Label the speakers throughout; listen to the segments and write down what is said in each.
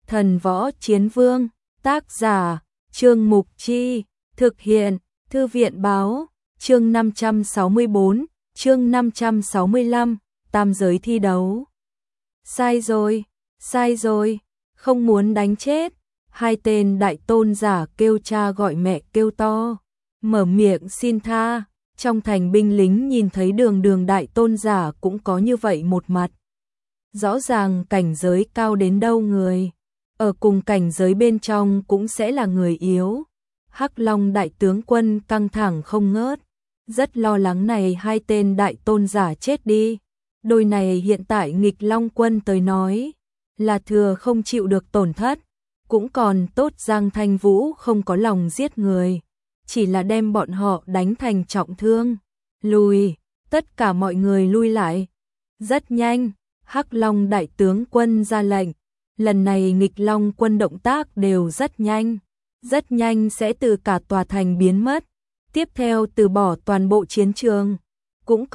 Speaker 1: Thần Võ Chiến Vương, tác giả, Trương Mục Chi, thực hiện, Thư viện Báo, chương 564, chương 565, tam giới thi đấu. Sai rồi, không muốn đánh chết. Hai tên đại tôn giả kêu cha gọi mẹ kêu to, mở miệng xin tha. Trong thành binh lính nhìn thấy Đường đại tôn giả cũng có như vậy một mặt. Rõ ràng cảnh giới cao đến đâu người, ở cùng cảnh giới bên trong cũng sẽ là người yếu. Hắc Long đại tướng quân căng thẳng không ngớt, rất lo lắng này hai tên đại tôn giả chết đi. Đôi này hiện tại nghịch Long quân tới nói, là thừa không chịu được tổn thất. Cũng còn tốt Giang Thanh Vũ không có lòng giết người, chỉ là đem bọn họ đánh thành trọng thương. Lùi, tất cả mọi người lui lại. Rất nhanh, Hắc Long đại tướng quân ra lệnh. Lần này nghịch Long quân động tác đều rất nhanh sẽ từ cả tòa thành biến mất. Tiếp theo từ bỏ toàn bộ chiến trường. Cũng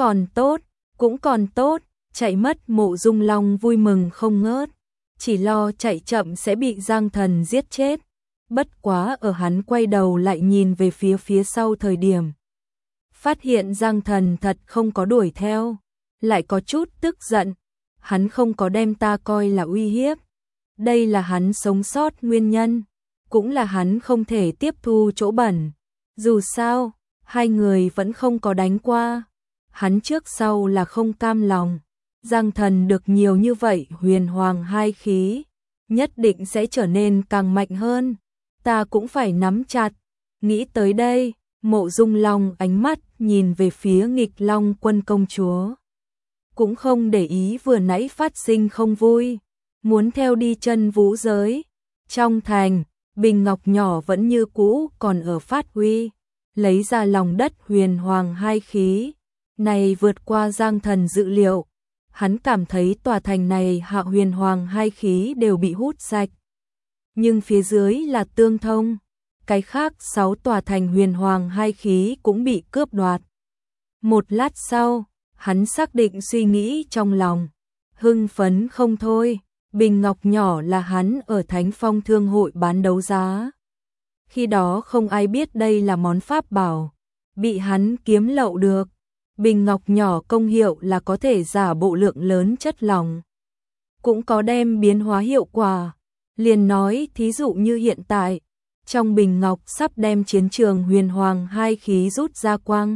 Speaker 1: còn tốt, chạy mất Mộ Dung Long vui mừng không ngớt. Chỉ lo chạy chậm sẽ bị Giang Thần giết chết. Bất quá ở hắn quay đầu lại nhìn về phía sau thời điểm, phát hiện Giang Thần thật không có đuổi theo, lại có chút tức giận. Hắn không có đem ta coi là uy hiếp. Đây là hắn sống sót nguyên nhân, cũng là hắn không thể tiếp thu chỗ bẩn. Dù sao, hai người vẫn không có đánh qua. Hắn trước sau là không cam lòng. Giang Thần được nhiều như vậy huyền hoàng hai khí, nhất định sẽ trở nên càng mạnh hơn. Ta cũng phải nắm chặt. Nghĩ tới đây, Mộ Dung Long ánh mắt nhìn về phía nghịch Long quân công chúa. Cũng không để ý vừa nãy phát sinh không vui, muốn theo đi chân vũ giới. Trong thành, bình ngọc nhỏ vẫn như cũ còn ở phát huy, lấy ra lòng đất huyền hoàng hai khí. Này vượt qua Giang Thần dự liệu. Hắn cảm thấy tòa thành này hạ huyền hoàng hai khí đều bị hút sạch. Nhưng phía dưới là tương thông. Cái khác 6 tòa thành huyền hoàng hai khí cũng bị cướp đoạt. Một lát sau, hắn xác định suy nghĩ trong lòng. Hưng phấn không thôi. Bình ngọc nhỏ là hắn ở Thánh Phong Thương hội bán đấu giá. Khi đó không ai biết đây là món pháp bảo, bị hắn kiếm lậu được. Bình ngọc nhỏ công hiệu là có thể giả bộ lượng lớn chất lỏng, cũng có đem biến hóa hiệu quả. Liền nói thí dụ như hiện tại, trong bình ngọc sắp đem chiến trường huyền hoàng hai khí rút ra quang.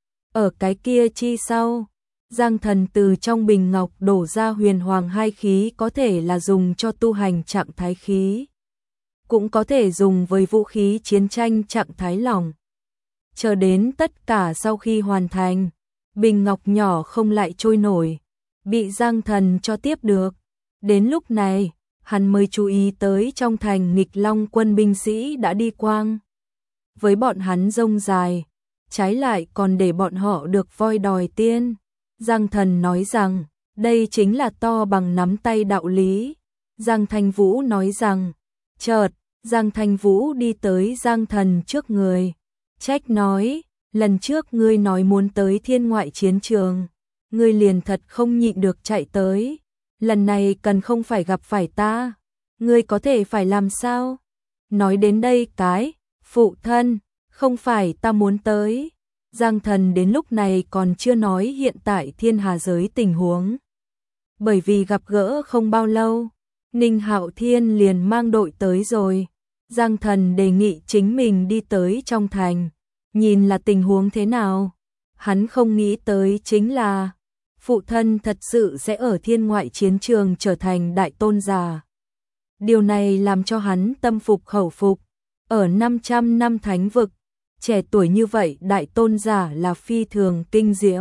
Speaker 1: Ở cái kia chi sau, Giang Thần từ trong bình ngọc đổ ra huyền hoàng hai khí có thể là dùng cho tu hành trạng thái khí, cũng có thể dùng với vũ khí chiến tranh trạng thái lỏng. Chờ đến tất cả sau khi hoàn thành, bình ngọc nhỏ không lại trôi nổi, bị Giang Thần cho tiếp được. Đến lúc này, hắn mới chú ý tới trong thành nghịch Long quân binh sĩ đã đi quang. Với bọn hắn rông dài, trái lại còn để bọn họ được voi đòi tiên. Giang Thần nói rằng, đây chính là to bằng nắm tay đạo lý. Giang Thanh Vũ nói rằng, chợt, Giang Thanh Vũ đi tới Giang Thần trước người, trách nói, lần trước ngươi nói muốn tới thiên ngoại chiến trường, ngươi liền thật không nhịn được chạy tới. Lần này cần không phải gặp phải ta, ngươi có thể phải làm sao? Nói đến đây cái, phụ thân, không phải ta muốn tới. Giang Thần đến lúc này còn chưa nói hiện tại thiên hà giới tình huống. Bởi vì gặp gỡ không bao lâu, Ninh Hạo Thiên liền mang đội tới rồi. Giang Thần đề nghị chính mình đi tới trong thành, nhìn là tình huống thế nào. Hắn không nghĩ tới chính là phụ thân thật sự sẽ ở thiên ngoại chiến trường trở thành đại tôn giả. Điều này làm cho hắn tâm phục khẩu phục. Ở 500 năm thánh vực, trẻ tuổi như vậy đại tôn giả là phi thường kinh diễm.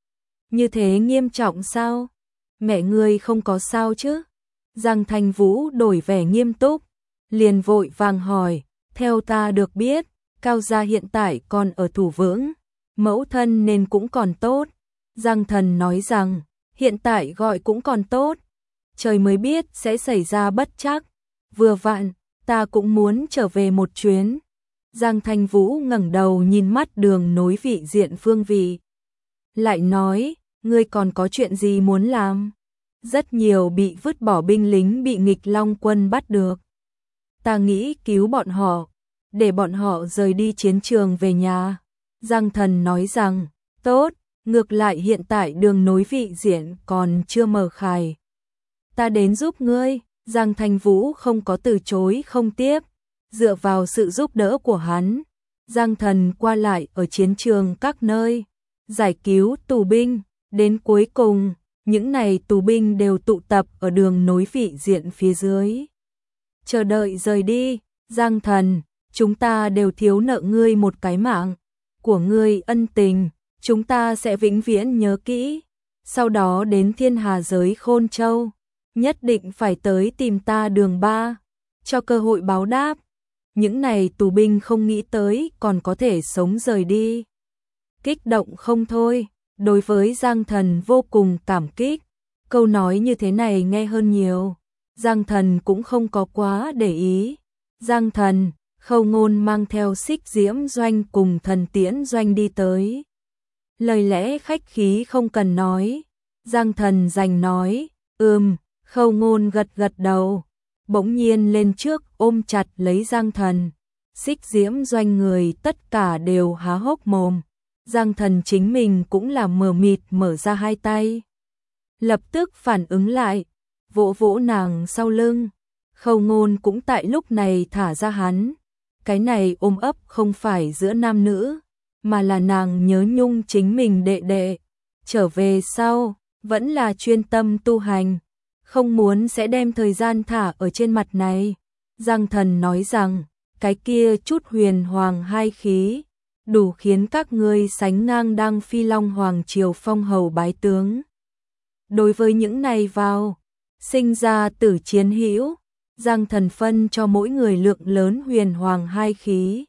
Speaker 1: Như thế nghiêm trọng sao? Mẹ ngươi không có sao chứ? Giang Thanh Vũ đổi vẻ nghiêm túc, liền vội vàng hỏi, theo ta được biết, Cao gia hiện tại còn ở thủ vững, mẫu thân nên cũng còn tốt. Giang Thần nói rằng, hiện tại gọi cũng còn tốt, trời mới biết sẽ xảy ra bất trắc. Vừa vặn, ta cũng muốn trở về một chuyến. Giang Thanh Vũ ngẩng đầu nhìn mắt đường nối vị diện phương vị, lại nói, ngươi còn có chuyện gì muốn làm? rất nhiều bị vứt bỏ binh lính bị nghịch long quân bắt được. Ta nghĩ cứu bọn họ, để bọn họ rời đi chiến trường về nhà. Giang Thần nói rằng, tốt, ngược lại hiện tại đường nối vị diện còn chưa mở khai. Ta đến giúp ngươi. Giang Thành Vũ không có từ chối không tiếp, dựa vào sự giúp đỡ của hắn. Giang Thần qua lại ở chiến trường các nơi, giải cứu tù binh, đến cuối cùng, những này tù binh đều tụ tập ở đường nối vị diện phía dưới. Chờ đợi rời đi, Giang Thần, chúng ta đều thiếu nợ ngươi một cái mạng, của ngươi ân tình, chúng ta sẽ vĩnh viễn nhớ kỹ. Sau đó đến Thiên Hà giới Khôn Châu, nhất định phải tới tìm ta Đường Ba, cho cơ hội báo đáp. Những này tù binh không nghĩ tới còn có thể sống rời đi. Kích động không thôi, đối với Giang Thần vô cùng cảm kích. Câu nói như thế này nghe hơn nhiều. Giang Thần cũng không có quá để ý. Giang Thần, Khâu Ngôn mang theo Xích Diễm Doanh cùng Thần Tiễn Doanh đi tới. Lời lẽ khách khí không cần nói. Giang Thần dành nói, Khâu Ngôn gật gật đầu. Bỗng nhiên lên trước ôm chặt lấy Giang Thần. Xích Diễm Doanh người tất cả đều há hốc mồm. Giang Thần chính mình cũng là mờ mịt mở ra hai tay. Lập tức phản ứng lại, vỗ vỗ nàng sau lưng. Khâu Ngôn cũng tại lúc này thả ra hắn. Cái này ôm ấp không phải giữa nam nữ, mà là nàng nhớ nhung chính mình đệ đệ. Trở về sau, vẫn là chuyên tâm tu hành, không muốn sẽ đem thời gian thả ở trên mặt này. Giang Thần nói rằng, cái kia chút huyền hoàng hai khí, đủ khiến các ngươi sánh ngang Đăng Phi Long Hoàng Triều phong hầu bái tướng. Đối với những này vào, sinh ra tử chiến hữu, Giang Thần phân cho mỗi người lượng lớn huyền hoàng hai khí.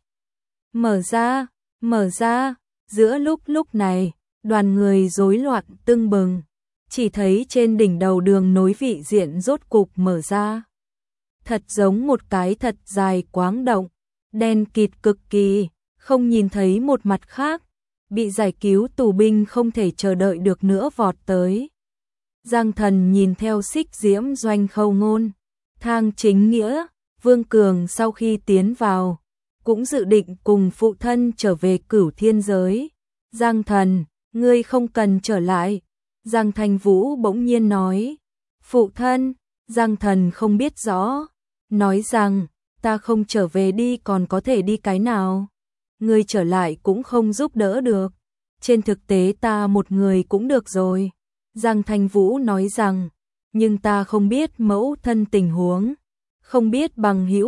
Speaker 1: Mở ra, giữa lúc này, đoàn người rối loạn tưng bừng, chỉ thấy trên đỉnh đầu đường nối vị diện rốt cục mở ra. Thật giống một cái thật dài quáng động, đen kịt cực kỳ, không nhìn thấy một mặt khác, bị giải cứu tù binh không thể chờ đợi được nữa vọt tới. Giang Thần nhìn theo Xích Diễm Doanh Khâu Ngôn, Thang Chính Nghĩa, Vương Cường sau khi tiến vào, cũng dự định cùng phụ thân trở về Cửu Thiên giới. Giang Thần, ngươi không cần trở lại. Giang Thành Vũ bỗng nhiên nói, phụ thân. Giang Thần không biết rõ, nói rằng, ta không trở về đi còn có thể đi cái nào. Ngươi trở lại cũng không giúp đỡ được, trên thực tế ta một người cũng được rồi. Giang Thành Vũ nói rằng, nhưng ta không biết mẫu thân tình huống, không biết bằng hữu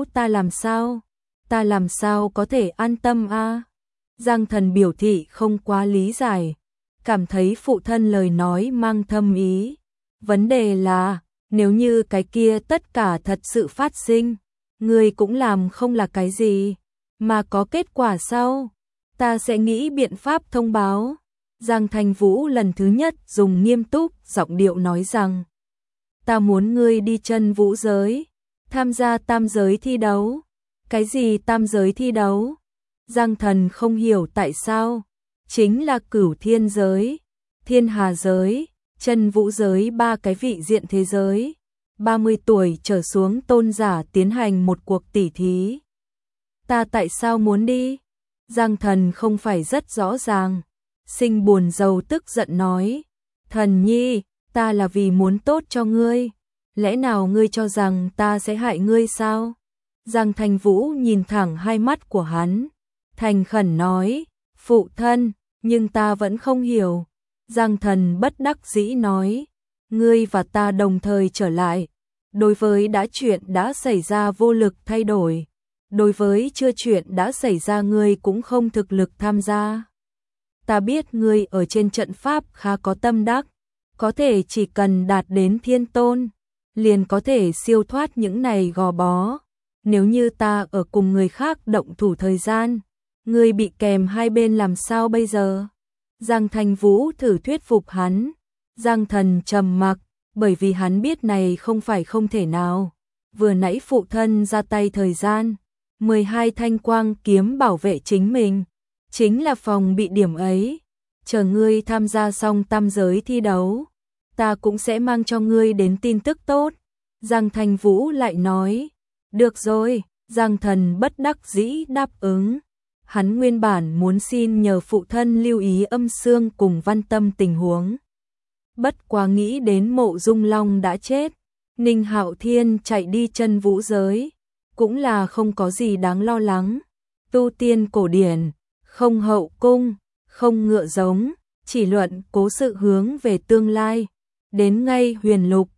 Speaker 1: ta làm sao có thể an tâm a? Giang Thần biểu thị không quá lý giải, cảm thấy phụ thân lời nói mang thâm ý. Vấn đề là, nếu như cái kia tất cả thật sự phát sinh, ngươi cũng làm không là cái gì, mà có kết quả sau, ta sẽ nghĩ biện pháp thông báo. Giang Thành Vũ lần thứ nhất dùng nghiêm túc giọng điệu nói rằng, ta muốn ngươi đi chân vũ giới, tham gia tam giới thi đấu. Cái gì tam giới thi đấu? Giang Thần không hiểu tại sao, chính là Cửu Thiên giới, Thiên Hà giới, chân vũ giới, ba cái vị diện thế giới. 30 tuổi trở xuống tôn giả tiến hành một cuộc tỉ thí. Ta tại sao muốn đi? Giang Thần không phải rất rõ ràng. Sinh buồn rầu tức giận nói, Thần nhi, ta là vì muốn tốt cho ngươi, lẽ nào ngươi cho rằng ta sẽ hại ngươi sao? Giang Thành Vũ nhìn thẳng hai mắt của hắn, thành khẩn nói, phụ thân, nhưng ta vẫn không hiểu. Giang Thần bất đắc dĩ nói, ngươi và ta đồng thời trở lại, đối với đã chuyện đã xảy ra vô lực thay đổi, đối với chưa chuyện đã xảy ra ngươi cũng không thực lực tham gia. Ta biết ngươi ở trên trận pháp khá có tâm đắc, có thể chỉ cần đạt đến thiên tôn, liền có thể siêu thoát những này gò bó. Nếu như ta ở cùng người khác động thủ thời gian, ngươi bị kèm hai bên làm sao bây giờ? Giang Thành Vũ thử thuyết phục hắn. Giang Thần trầm mặc, bởi vì hắn biết này không phải không thể nào. Vừa nãy phụ thân ra tay thời gian, 12 thanh quang kiếm bảo vệ chính mình, chính là phòng bị điểm ấy. Chờ ngươi tham gia xong tam giới thi đấu, ta cũng sẽ mang cho ngươi đến tin tức tốt. Giang Thành Vũ lại nói, được rồi, Giang Thần bất đắc dĩ đáp ứng. Hắn nguyên bản muốn xin nhờ phụ thân lưu ý Âm Xương cùng Văn Tâm tình huống. Bất quá nghĩ đến Mộ Dung Long đã chết, Ninh Hạo Thiên chạy đi chân vũ giới, cũng là không có gì đáng lo lắng. Tu tiên cổ điển, không hậu cung, không ngựa giống, chỉ luận cố sự hướng về tương lai. Đến ngay Huyền Lục,